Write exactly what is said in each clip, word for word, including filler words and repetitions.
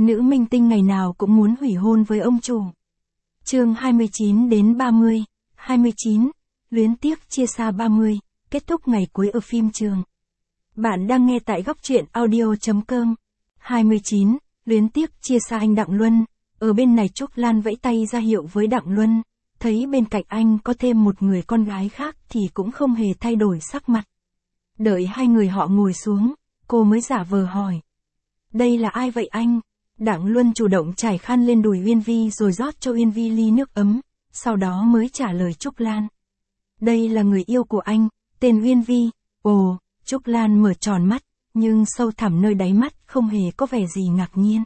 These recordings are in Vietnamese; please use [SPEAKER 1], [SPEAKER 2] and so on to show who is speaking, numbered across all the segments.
[SPEAKER 1] nữ minh tinh ngày nào cũng muốn hủy hôn với ông chủ. Chương hai mươi chín đến ba mươi, hai mươi chín, luyến tiếc chia xa ba mươi, kết thúc ngày cuối ở phim trường. Bạn đang nghe tại góc truyện audio chấm com. hai mươi chín, luyến tiếc chia xa anh Đặng Luân. Ở bên này Trúc Lan vẫy tay ra hiệu với Đặng Luân, thấy bên cạnh anh có thêm một người con gái khác thì cũng không hề thay đổi sắc mặt. Đợi hai người họ ngồi xuống, cô mới giả vờ hỏi. Đây là ai vậy anh? Đặng Luân chủ động trải khăn lên đùi Uyên Vi rồi rót cho Uyên Vi ly nước ấm, sau đó mới trả lời Trúc Lan. Đây là người yêu của anh, tên Uyên Vi. Ồ, Trúc Lan mở tròn mắt, nhưng sâu thẳm nơi đáy mắt không hề có vẻ gì ngạc nhiên.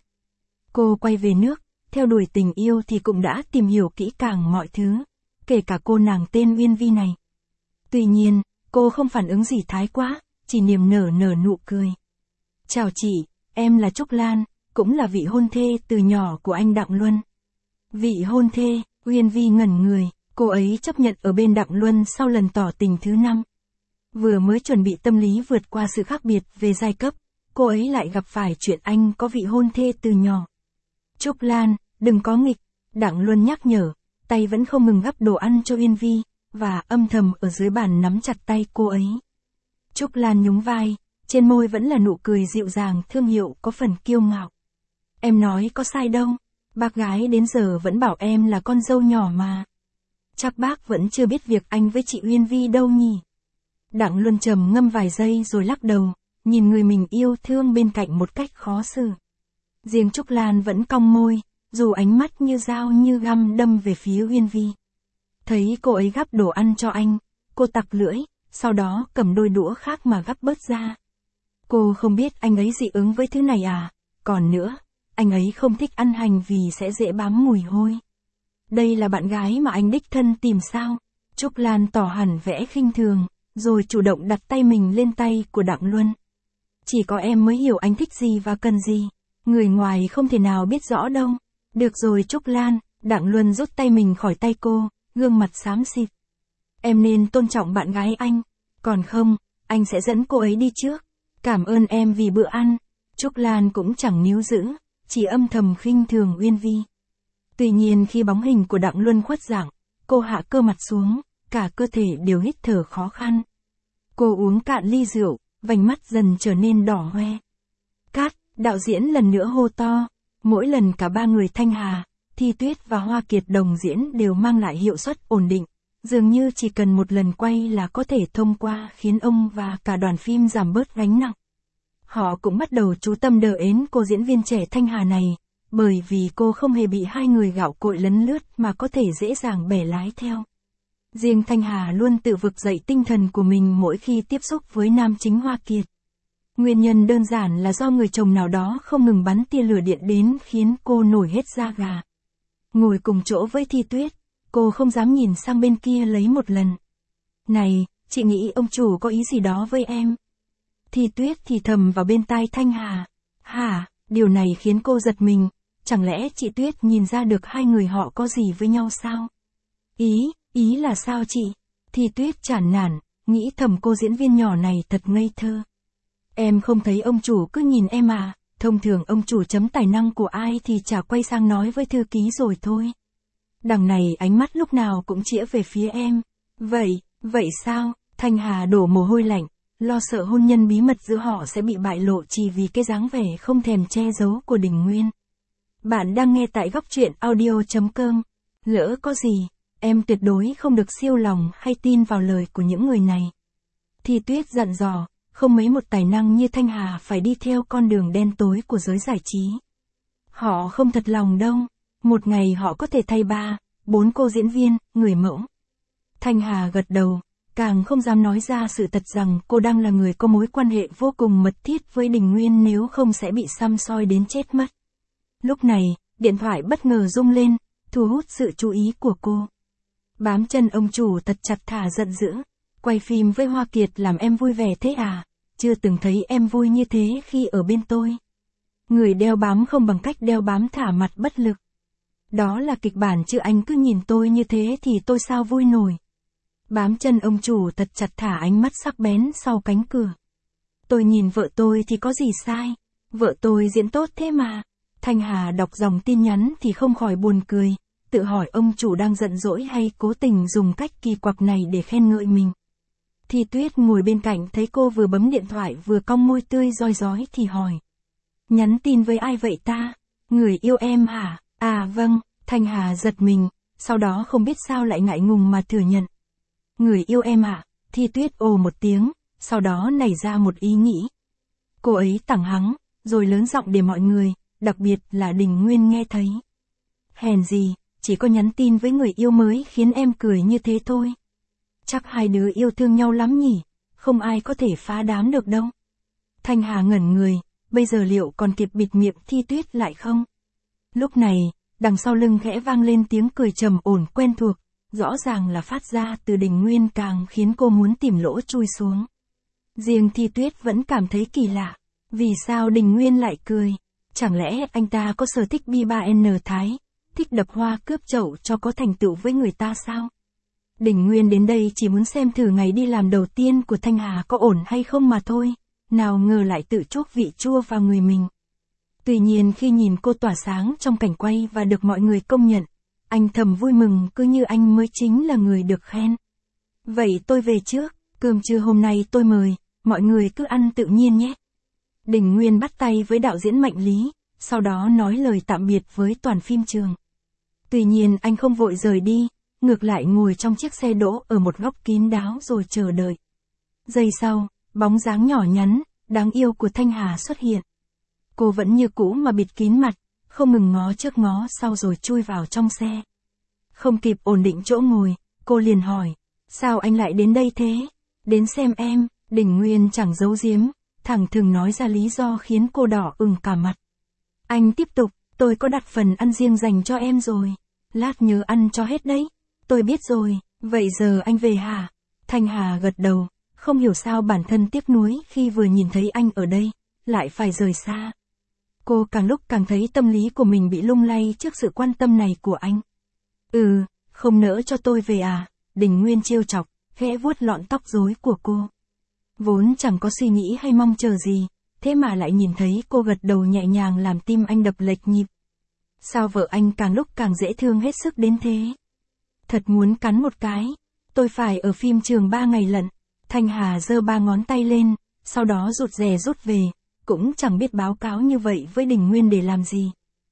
[SPEAKER 1] Cô quay về nước, theo đuổi tình yêu thì cũng đã tìm hiểu kỹ càng mọi thứ, kể cả cô nàng tên Uyên Vi này. Tuy nhiên, cô không phản ứng gì thái quá, chỉ niềm nở nở nụ cười. Chào chị, em là Trúc Lan, cũng là vị hôn thê từ nhỏ của anh Đặng Luân. Vị hôn thê, Uyên Vi ngẩn người, cô ấy chấp nhận ở bên Đặng Luân sau lần tỏ tình thứ năm. Vừa mới chuẩn bị tâm lý vượt qua sự khác biệt về giai cấp, cô ấy lại gặp phải chuyện anh có vị hôn thê từ nhỏ. Trúc Lan, đừng có nghịch, Đặng Luân nhắc nhở, tay vẫn không ngừng gắp đồ ăn cho Uyên Vi, và âm thầm ở dưới bàn nắm chặt tay cô ấy. Trúc Lan nhún vai, trên môi vẫn là nụ cười dịu dàng thương hiệu có phần kiêu ngạo. Em nói có sai đâu, bác gái đến giờ vẫn bảo em là con dâu nhỏ mà. Chắc bác vẫn chưa biết việc anh với chị Uyên Vi đâu nhỉ. Đặng Luân trầm ngâm vài giây rồi lắc đầu, nhìn người mình yêu thương bên cạnh một cách khó xử. Riêng Trúc Lan vẫn cong môi, dù ánh mắt như dao như găm đâm về phía Uyên Vi. Thấy cô ấy gắp đồ ăn cho anh, cô tặc lưỡi, sau đó cầm đôi đũa khác mà gắp bớt ra. Cô không biết anh ấy dị ứng với thứ này à, còn nữa, anh ấy không thích ăn hành vì sẽ dễ bám mùi hôi. Đây là bạn gái mà anh đích thân tìm sao? Trúc Lan tỏ hẳn vẻ khinh thường, rồi chủ động đặt tay mình lên tay của Đặng Luân. Chỉ có em mới hiểu anh thích gì và cần gì, người ngoài không thể nào biết rõ đâu. Được rồi Trúc Lan, Đặng Luân rút tay mình khỏi tay cô, gương mặt xám xịt. Em nên tôn trọng bạn gái anh, còn không, anh sẽ dẫn cô ấy đi trước. Cảm ơn em vì bữa ăn. Trúc Lan cũng chẳng níu giữ, chỉ âm thầm khinh thường Uyên Vi. Tuy nhiên khi bóng hình của Đặng Luân khuất dạng, cô hạ cơ mặt xuống, cả cơ thể đều hít thở khó khăn. Cô uống cạn ly rượu, vành mắt dần trở nên đỏ hoe. Cát, đạo diễn lần nữa hô to. Mỗi lần cả ba người Thanh Hà, Thi Tuyết và Hoa Kiệt đồng diễn đều mang lại hiệu suất ổn định. Dường như chỉ cần một lần quay là có thể thông qua khiến ông và cả đoàn phim giảm bớt gánh nặng. Họ cũng bắt đầu chú tâm đờ ến cô diễn viên trẻ Thanh Hà này, bởi vì cô không hề bị hai người gạo cội lấn lướt mà có thể dễ dàng bẻ lái theo. Riêng Thanh Hà luôn tự vực dậy tinh thần của mình mỗi khi tiếp xúc với nam chính Hoa Kiệt. Nguyên nhân đơn giản là do người chồng nào đó không ngừng bắn tia lửa điện đến khiến cô nổi hết da gà. Ngồi cùng chỗ với Thi Tuyết, cô không dám nhìn sang bên kia lấy một lần. Này, chị nghĩ ông chủ có ý gì đó với em. Thi Tuyết thì thầm vào bên tai Thanh Hà. Hả, điều này khiến cô giật mình, chẳng lẽ chị Tuyết nhìn ra được hai người họ có gì với nhau sao? Ý, ý là sao chị? Thi Tuyết chản nản, nghĩ thầm cô diễn viên nhỏ này thật ngây thơ. Em không thấy ông chủ cứ nhìn em à, thông thường ông chủ chấm tài năng của ai thì chả quay sang nói với thư ký rồi thôi. Đằng này ánh mắt lúc nào cũng chĩa về phía em. Vậy, vậy sao? Thanh Hà đổ mồ hôi lạnh, lo sợ hôn nhân bí mật giữa họ sẽ bị bại lộ chỉ vì cái dáng vẻ không thèm che giấu của Đình Nguyên. Bạn đang nghe tại góc truyện audio chấm com. Lỡ có gì, em tuyệt đối không được siêu lòng hay tin vào lời của những người này. Thi Tuyết dặn dò. Không mấy một tài năng như Thanh Hà phải đi theo con đường đen tối của giới giải trí. Họ không thật lòng đâu, một ngày họ có thể thay ba, bốn cô diễn viên, người mẫu. Thanh Hà gật đầu, càng không dám nói ra sự thật rằng cô đang là người có mối quan hệ vô cùng mật thiết với Đình Nguyên nếu không sẽ bị săm soi đến chết mất. Lúc này, điện thoại bất ngờ rung lên, thu hút sự chú ý của cô. Bám chân ông chủ thật chặt thà giận dữ. Quay phim với Hoa Kiệt làm em vui vẻ thế à? Chưa từng thấy em vui như thế khi ở bên tôi. Người đeo bám không bằng cách đeo bám thả mặt bất lực. Đó là kịch bản chứ anh cứ nhìn tôi như thế thì tôi sao vui nổi. Bám chân ông chủ thật chặt thả ánh mắt sắc bén sau cánh cửa. Tôi nhìn vợ tôi thì có gì sai? Vợ tôi diễn tốt thế mà. Thanh Hà đọc dòng tin nhắn thì không khỏi buồn cười, tự hỏi ông chủ đang giận dỗi hay cố tình dùng cách kỳ quặc này để khen ngợi mình. Thi Tuyết ngồi bên cạnh thấy cô vừa bấm điện thoại vừa cong môi tươi rói rói thì hỏi. Nhắn tin với ai vậy ta? Người yêu em hả? À vâng, Thanh Hà giật mình, sau đó không biết sao lại ngại ngùng mà thừa nhận. Người yêu em ạ, à? Thi Tuyết ồ một tiếng, sau đó nảy ra một ý nghĩ. Cô ấy tẳng hắng, rồi lớn giọng để mọi người, đặc biệt là Đình Nguyên nghe thấy. Hèn gì, chỉ có nhắn tin với người yêu mới khiến em cười như thế thôi. Chắc hai đứa yêu thương nhau lắm nhỉ, không ai có thể phá đám được đâu. Thanh Hà ngẩn người, bây giờ liệu còn kịp bịt miệng Thi Tuyết lại không? Lúc này, đằng sau lưng khẽ vang lên tiếng cười trầm ổn quen thuộc, rõ ràng là phát ra từ Đình Nguyên càng khiến cô muốn tìm lỗ chui xuống. Riêng Thi Tuyết vẫn cảm thấy kỳ lạ, vì sao Đình Nguyên lại cười? Chẳng lẽ anh ta có sở thích bi ba N Thái, thích đập hoa cướp chậu cho có thành tựu với người ta sao? Đình Nguyên đến đây chỉ muốn xem thử ngày đi làm đầu tiên của Thanh Hà có ổn hay không mà thôi, nào ngờ lại tự chuốc vị chua vào người mình. Tuy nhiên khi nhìn cô tỏa sáng trong cảnh quay và được mọi người công nhận, anh thầm vui mừng cứ như anh mới chính là người được khen. Vậy tôi về trước, cơm trưa hôm nay tôi mời, mọi người cứ ăn tự nhiên nhé. Đình Nguyên bắt tay với đạo diễn Mạnh Lý, sau đó nói lời tạm biệt với toàn phim trường. Tuy nhiên anh không vội rời đi, ngược lại ngồi trong chiếc xe đỗ ở một góc kín đáo rồi chờ đợi. Giây sau, bóng dáng nhỏ nhắn, đáng yêu của Thanh Hà xuất hiện. Cô vẫn như cũ mà bịt kín mặt, không ngừng ngó trước ngó sau rồi chui vào trong xe. Không kịp ổn định chỗ ngồi, cô liền hỏi, sao anh lại đến đây thế? Đến xem em. Đình Nguyên chẳng giấu giếm, thẳng thừng nói ra lý do khiến cô đỏ ửng cả mặt. Anh tiếp tục, tôi có đặt phần ăn riêng dành cho em rồi. Lát nhớ ăn cho hết đấy. Tôi biết rồi, vậy giờ anh về hả? Thanh Hà gật đầu, không hiểu sao bản thân tiếc nuối khi vừa nhìn thấy anh ở đây, lại phải rời xa. Cô càng lúc càng thấy tâm lý của mình bị lung lay trước sự quan tâm này của anh. Ừ, không nỡ cho tôi về à? Đình Nguyên trêu chọc, khẽ vuốt lọn tóc rối của cô. Vốn chẳng có suy nghĩ hay mong chờ gì, thế mà lại nhìn thấy cô gật đầu nhẹ nhàng làm tim anh đập lệch nhịp. Sao vợ anh càng lúc càng dễ thương hết sức đến thế? Thật muốn cắn một cái. Tôi phải ở phim trường ba ngày lận. Thanh Hà giơ ba ngón tay lên, sau đó rụt rè rút về, cũng chẳng biết báo cáo như vậy với Đình Nguyên để làm gì.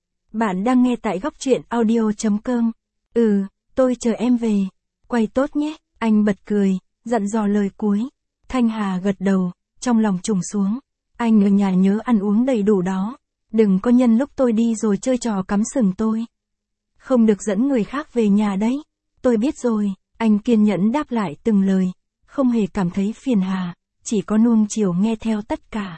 [SPEAKER 1] Bạn đang nghe tại góc truyện audio chấm com. Ừ, tôi chờ em về. Quay tốt nhé, anh bật cười, dặn dò lời cuối. Thanh Hà gật đầu, trong lòng trùng xuống. Anh ở nhà nhớ ăn uống đầy đủ đó. Đừng có nhân lúc tôi đi rồi chơi trò cắm sừng tôi. Không được dẫn người khác về nhà đấy. Tôi biết rồi, anh kiên nhẫn đáp lại từng lời, không hề cảm thấy phiền hà, chỉ có nuông chiều nghe theo tất cả.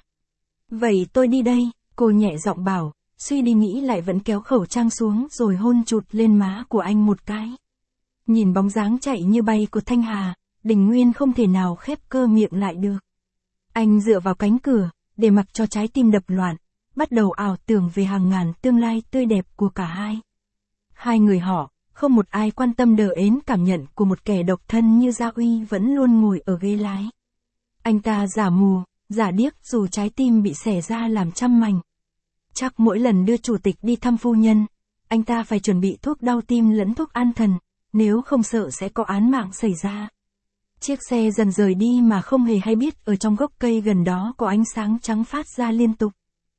[SPEAKER 1] Vậy tôi đi đây, cô nhẹ giọng bảo, suy đi nghĩ lại vẫn kéo khẩu trang xuống rồi hôn chụt lên má của anh một cái. Nhìn bóng dáng chạy như bay của Thanh Hà, Đình Nguyên không thể nào khép cơ miệng lại được. Anh dựa vào cánh cửa, để mặc cho trái tim đập loạn, bắt đầu ảo tưởng về hàng ngàn tương lai tươi đẹp của cả hai. Hai người họ, không một ai quan tâm đờ ến cảm nhận của một kẻ độc thân như Gia Uy vẫn luôn ngồi ở ghế lái. Anh ta giả mù, giả điếc dù trái tim bị xẻ ra làm trăm mảnh. Chắc mỗi lần đưa chủ tịch đi thăm phu nhân, anh ta phải chuẩn bị thuốc đau tim lẫn thuốc an thần, nếu không sợ sẽ có án mạng xảy ra. Chiếc xe dần rời đi mà không hề hay biết ở trong gốc cây gần đó có ánh sáng trắng phát ra liên tục.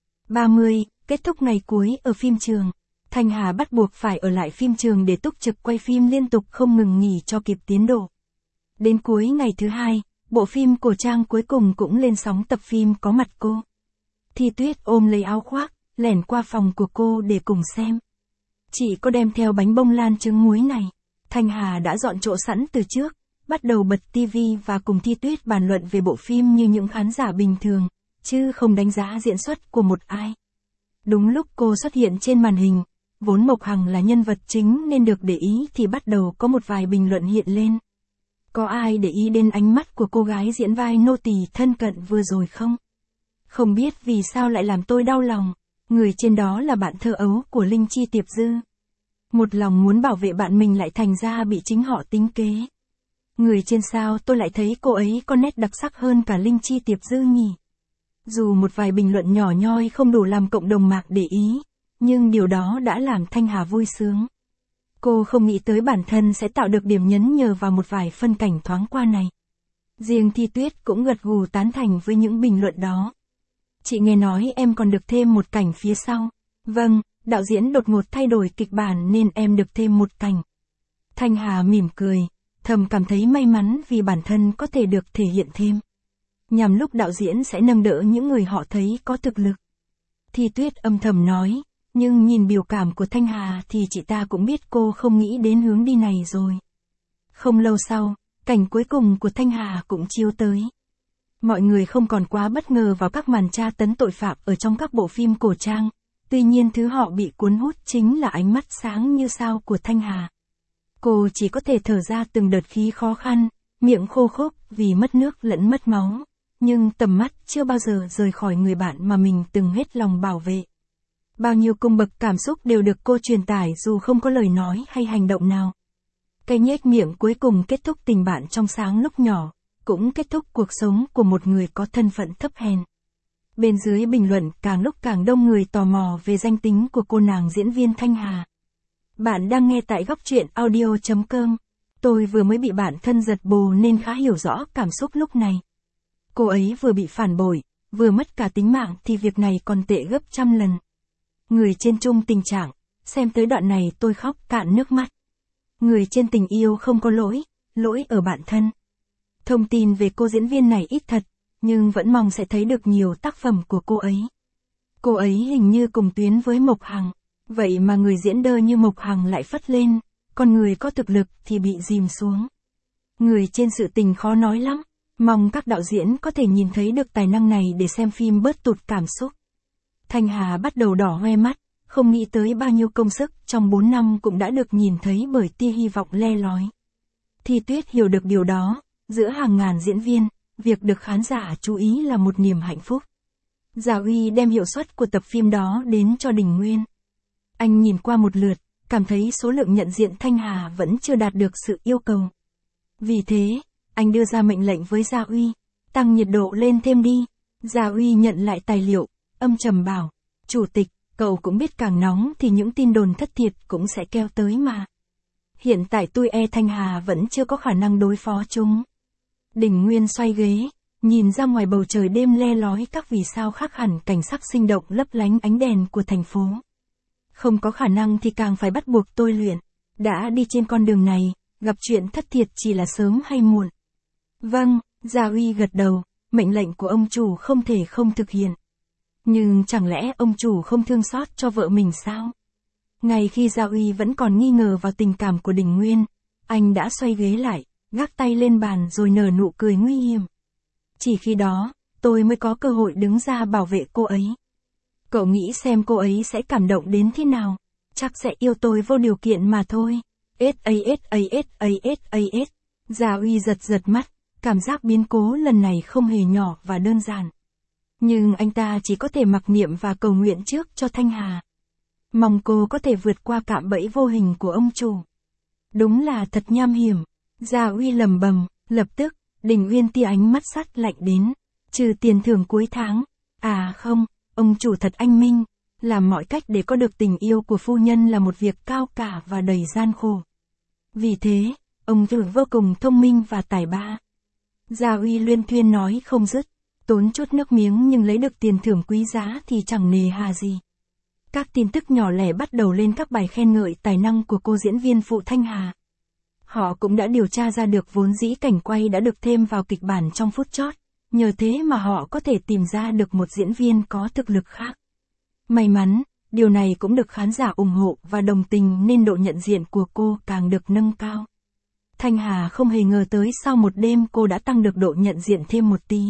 [SPEAKER 1] ba mươi, kết thúc ngày cuối ở phim trường. Thanh Hà bắt buộc phải ở lại phim trường để túc trực quay phim liên tục không ngừng nghỉ cho kịp tiến độ. Đến cuối ngày thứ hai, bộ phim cổ trang cuối cùng cũng lên sóng tập phim có mặt cô. Thi Tuyết ôm lấy áo khoác, lẻn qua phòng của cô để cùng xem. Chỉ có đem theo bánh bông lan trứng muối này. Thanh Hà đã dọn chỗ sẵn từ trước, bắt đầu bật tivi và cùng Thi Tuyết bàn luận về bộ phim như những khán giả bình thường, chứ không đánh giá diễn xuất của một ai. Đúng lúc cô xuất hiện trên màn hình, vốn Mộc Hằng là nhân vật chính nên được để ý thì bắt đầu có một vài bình luận hiện lên. Có ai để ý đến ánh mắt của cô gái diễn vai nô tỳ thân cận vừa rồi không? Không biết vì sao lại làm tôi đau lòng, người trên đó là bạn thơ ấu của Linh Chi Tiệp Dư. Một lòng muốn bảo vệ bạn mình lại thành ra bị chính họ tính kế. Người trên sao tôi lại thấy cô ấy có nét đặc sắc hơn cả Linh Chi Tiệp Dư nhỉ? Dù một vài bình luận nhỏ nhoi không đủ làm cộng đồng mạng để ý, nhưng điều đó đã làm Thanh Hà vui sướng. Cô không nghĩ tới bản thân sẽ tạo được điểm nhấn nhờ vào một vài phân cảnh thoáng qua này. Riêng Thi Tuyết cũng gật gù tán thành với những bình luận đó. Chị nghe nói em còn được thêm một cảnh phía sau. Vâng, đạo diễn đột ngột thay đổi kịch bản nên em được thêm một cảnh. Thanh Hà mỉm cười, thầm cảm thấy may mắn vì bản thân có thể được thể hiện thêm. Nhằm lúc đạo diễn sẽ nâng đỡ những người họ thấy có thực lực. Thi Tuyết âm thầm nói, nhưng nhìn biểu cảm của Thanh Hà thì chị ta cũng biết cô không nghĩ đến hướng đi này rồi. Không lâu sau, cảnh cuối cùng của Thanh Hà cũng chiếu tới. Mọi người không còn quá bất ngờ vào các màn tra tấn tội phạm ở trong các bộ phim cổ trang, tuy nhiên thứ họ bị cuốn hút chính là ánh mắt sáng như sao của Thanh Hà. Cô chỉ có thể thở ra từng đợt khí khó khăn, miệng khô khốc vì mất nước lẫn mất máu, nhưng tầm mắt chưa bao giờ rời khỏi người bạn mà mình từng hết lòng bảo vệ. Bao nhiêu cung bậc cảm xúc đều được cô truyền tải dù không có lời nói hay hành động nào. Cái nhếch miệng cuối cùng kết thúc tình bạn trong sáng lúc nhỏ, cũng kết thúc cuộc sống của một người có thân phận thấp hèn. Bên dưới bình luận càng lúc càng đông người tò mò về danh tính của cô nàng diễn viên Thanh Hà. Bạn đang nghe tại góc truyện audio chấm com. Tôi vừa mới bị bạn thân giật bồ nên khá hiểu rõ cảm xúc lúc này. Cô ấy vừa bị phản bội, vừa mất cả tính mạng thì việc này còn tệ gấp trăm lần. Người trên chung tình trạng, xem tới đoạn này tôi khóc cạn nước mắt. Người trên tình yêu không có lỗi, lỗi ở bản thân. Thông tin về cô diễn viên này ít thật, nhưng vẫn mong sẽ thấy được nhiều tác phẩm của cô ấy. Cô ấy hình như cùng tuyến với Mộc Hằng, vậy mà người diễn đơ như Mộc Hằng lại phất lên, còn người có thực lực thì bị dìm xuống. Người trên sự tình khó nói lắm, mong các đạo diễn có thể nhìn thấy được tài năng này để xem phim bớt tụt cảm xúc. Thanh Hà bắt đầu đỏ hoe mắt, không nghĩ tới bao nhiêu công sức trong bốn năm cũng đã được nhìn thấy bởi tia hy vọng le lói. Thi Tuyết hiểu được điều đó, giữa hàng ngàn diễn viên, việc được khán giả chú ý là một niềm hạnh phúc. Gia Uy đem hiệu suất của tập phim đó đến cho Đình Nguyên. Anh nhìn qua một lượt, cảm thấy số lượng nhận diện Thanh Hà vẫn chưa đạt được sự yêu cầu. Vì thế, anh đưa ra mệnh lệnh với Gia Uy, tăng nhiệt độ lên thêm đi. Gia Uy nhận lại tài liệu, âm trầm bảo, Chủ tịch, cậu cũng biết càng nóng thì những tin đồn thất thiệt cũng sẽ kéo tới mà. Hiện tại tôi e Thanh Hà vẫn chưa có khả năng đối phó chúng. Đình Nguyên xoay ghế, nhìn ra ngoài bầu trời đêm le lói các vì sao khác hẳn cảnh sắc sinh động lấp lánh ánh đèn của thành phố. Không có khả năng thì càng phải bắt buộc tôi luyện. Đã đi trên con đường này, gặp chuyện thất thiệt chỉ là sớm hay muộn. Vâng, Gia Uy gật đầu, mệnh lệnh của ông chủ không thể không thực hiện. Nhưng chẳng lẽ ông chủ không thương xót cho vợ mình sao? Ngay khi Gia Uy vẫn còn nghi ngờ vào tình cảm của Đình Nguyên, anh đã xoay ghế lại, gác tay lên bàn rồi nở nụ cười nguy hiểm. Chỉ khi đó, tôi mới có cơ hội đứng ra bảo vệ cô ấy. Cậu nghĩ xem cô ấy sẽ cảm động đến thế nào? Chắc sẽ yêu tôi vô điều kiện mà thôi. ét a ét a ét a ét a ét. Gia Uy giật giật mắt, cảm giác biến cố lần này không hề nhỏ và đơn giản. Nhưng anh ta chỉ có thể mặc niệm và cầu nguyện trước cho Thanh Hà. Mong cô có thể vượt qua cạm bẫy vô hình của ông chủ. Đúng là thật nham hiểm. Gia Uy lầm bầm, lập tức, Đình Uyên tia ánh mắt sắt lạnh đến. Trừ tiền thưởng cuối tháng. À không, ông chủ thật anh minh. Làm mọi cách để có được tình yêu của phu nhân là một việc cao cả và đầy gian khổ. Vì thế, ông chủ vô cùng thông minh và tài ba. Gia Uy luyên thuyên nói không dứt. Tốn chút nước miếng nhưng lấy được tiền thưởng quý giá thì chẳng nề hà gì. Các tin tức nhỏ lẻ bắt đầu lên các bài khen ngợi tài năng của cô diễn viên phụ Thanh Hà. Họ cũng đã điều tra ra được vốn dĩ cảnh quay đã được thêm vào kịch bản trong phút chót, nhờ thế mà họ có thể tìm ra được một diễn viên có thực lực khác. May mắn, điều này cũng được khán giả ủng hộ và đồng tình nên độ nhận diện của cô càng được nâng cao. Thanh Hà không hề ngờ tới sau một đêm cô đã tăng được độ nhận diện thêm một tí.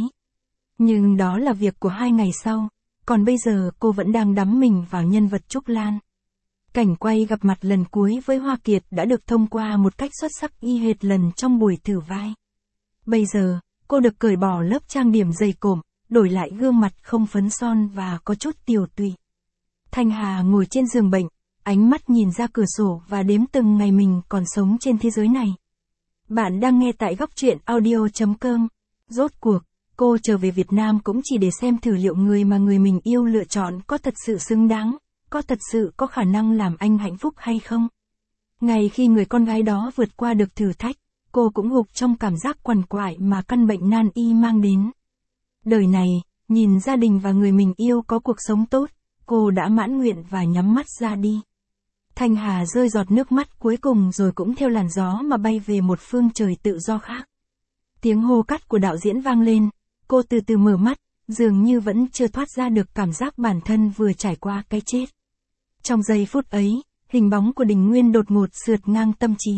[SPEAKER 1] Nhưng đó là việc của hai ngày sau, còn bây giờ cô vẫn đang đắm mình vào nhân vật Trúc Lan. Cảnh quay gặp mặt lần cuối với Hoa Kiệt đã được thông qua một cách xuất sắc y hệt lần trong buổi thử vai. Bây giờ, cô được cởi bỏ lớp trang điểm dày cộm, đổi lại gương mặt không phấn son và có chút tiều tụy. Thanh Hà ngồi trên giường bệnh, ánh mắt nhìn ra cửa sổ và đếm từng ngày mình còn sống trên thế giới này. Bạn đang nghe tại góc truyện audio chấm com. Rốt cuộc, cô trở về Việt Nam cũng chỉ để xem thử liệu người mà người mình yêu lựa chọn có thật sự xứng đáng có thật sự có khả năng làm anh hạnh phúc hay không? Ngay khi người con gái đó vượt qua được thử thách, cô cũng gục trong cảm giác quằn quại mà căn bệnh nan y mang đến. Đời này, nhìn gia đình và người mình yêu có cuộc sống tốt, cô đã mãn nguyện và nhắm mắt ra đi. Thanh Hà rơi giọt nước mắt cuối cùng rồi cũng theo làn gió mà bay về một phương trời tự do khác. Tiếng hô cắt của đạo diễn vang lên, cô từ từ mở mắt, dường như vẫn chưa thoát ra được cảm giác bản thân vừa trải qua cái chết. Trong giây phút ấy, hình bóng của Đình Nguyên đột ngột sượt ngang tâm trí.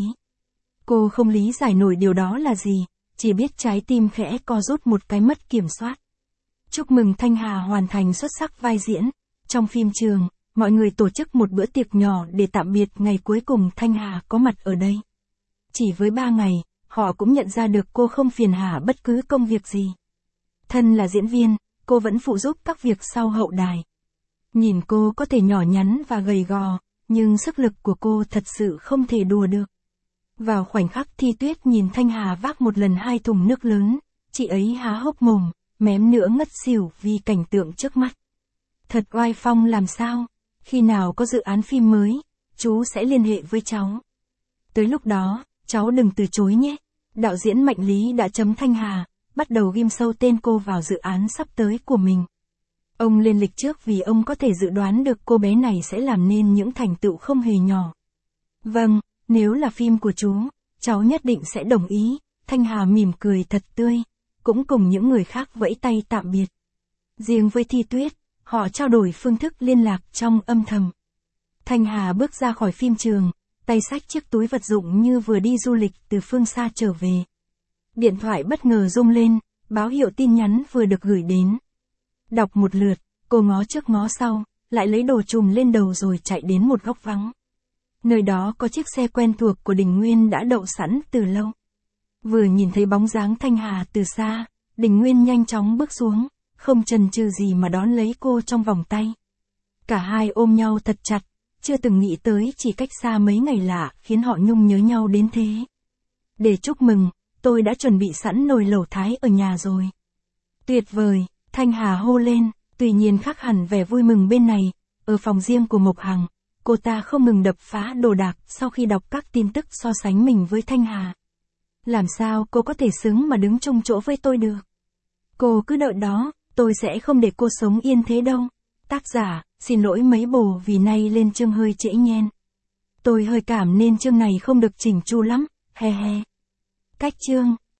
[SPEAKER 1] Cô không lý giải nổi điều đó là gì, chỉ biết trái tim khẽ co rút một cái mất kiểm soát. Chúc mừng Thanh Hà hoàn thành xuất sắc vai diễn. Trong phim trường, mọi người tổ chức một bữa tiệc nhỏ để tạm biệt ngày cuối cùng Thanh Hà có mặt ở đây. Chỉ với ba ngày, họ cũng nhận ra được cô không phiền hà bất cứ công việc gì. Thân là diễn viên, cô vẫn phụ giúp các việc sau hậu đài. Nhìn cô có thể nhỏ nhắn và gầy gò, nhưng sức lực của cô thật sự không thể đùa được. Vào khoảnh khắc Thi Tuyết nhìn Thanh Hà vác một lần hai thùng nước lớn, chị ấy há hốc mồm, mém nữa ngất xỉu vì cảnh tượng trước mắt. Thật oai phong làm sao, khi nào có dự án phim mới, chú sẽ liên hệ với cháu. Tới lúc đó, cháu đừng từ chối nhé. Đạo diễn Mạnh Lý đã chấm Thanh Hà, bắt đầu ghim sâu tên cô vào dự án sắp tới của mình. Ông lên lịch trước vì ông có thể dự đoán được cô bé này sẽ làm nên những thành tựu không hề nhỏ. Vâng, nếu là phim của chú, cháu nhất định sẽ đồng ý. Thanh Hà mỉm cười thật tươi, cũng cùng những người khác vẫy tay tạm biệt. Riêng với Thi Tuyết, họ trao đổi phương thức liên lạc trong âm thầm. Thanh Hà bước ra khỏi phim trường, tay xách chiếc túi vật dụng như vừa đi du lịch từ phương xa trở về. Điện thoại bất ngờ rung lên, báo hiệu tin nhắn vừa được gửi đến. Đọc một lượt, cô ngó trước ngó sau, lại lấy đồ trùm lên đầu rồi chạy đến một góc vắng. Nơi đó có chiếc xe quen thuộc của Đình Nguyên đã đậu sẵn từ lâu. Vừa nhìn thấy bóng dáng Thanh Hà từ xa, Đình Nguyên nhanh chóng bước xuống, không chần chừ gì mà đón lấy cô trong vòng tay. Cả hai ôm nhau thật chặt, chưa từng nghĩ tới chỉ cách xa mấy ngày lạ khiến họ nhung nhớ nhau đến thế. Để chúc mừng, tôi đã chuẩn bị sẵn nồi lẩu Thái ở nhà rồi. Tuyệt vời, Thanh Hà hô lên, tuy nhiên khác hẳn vẻ vui mừng bên này, ở phòng riêng của Mộc Hằng, cô ta không ngừng đập phá đồ đạc sau khi đọc các tin tức so sánh mình với Thanh Hà. Làm sao cô có thể xứng mà đứng chung chỗ với tôi được? Cô cứ đợi đó, tôi sẽ không để cô sống yên thế đâu. Tác giả, xin lỗi mấy bồ vì nay lên chương hơi trễ nhen. Tôi hơi cảm nên chương này không được chỉnh chu lắm, he he. Cách chương.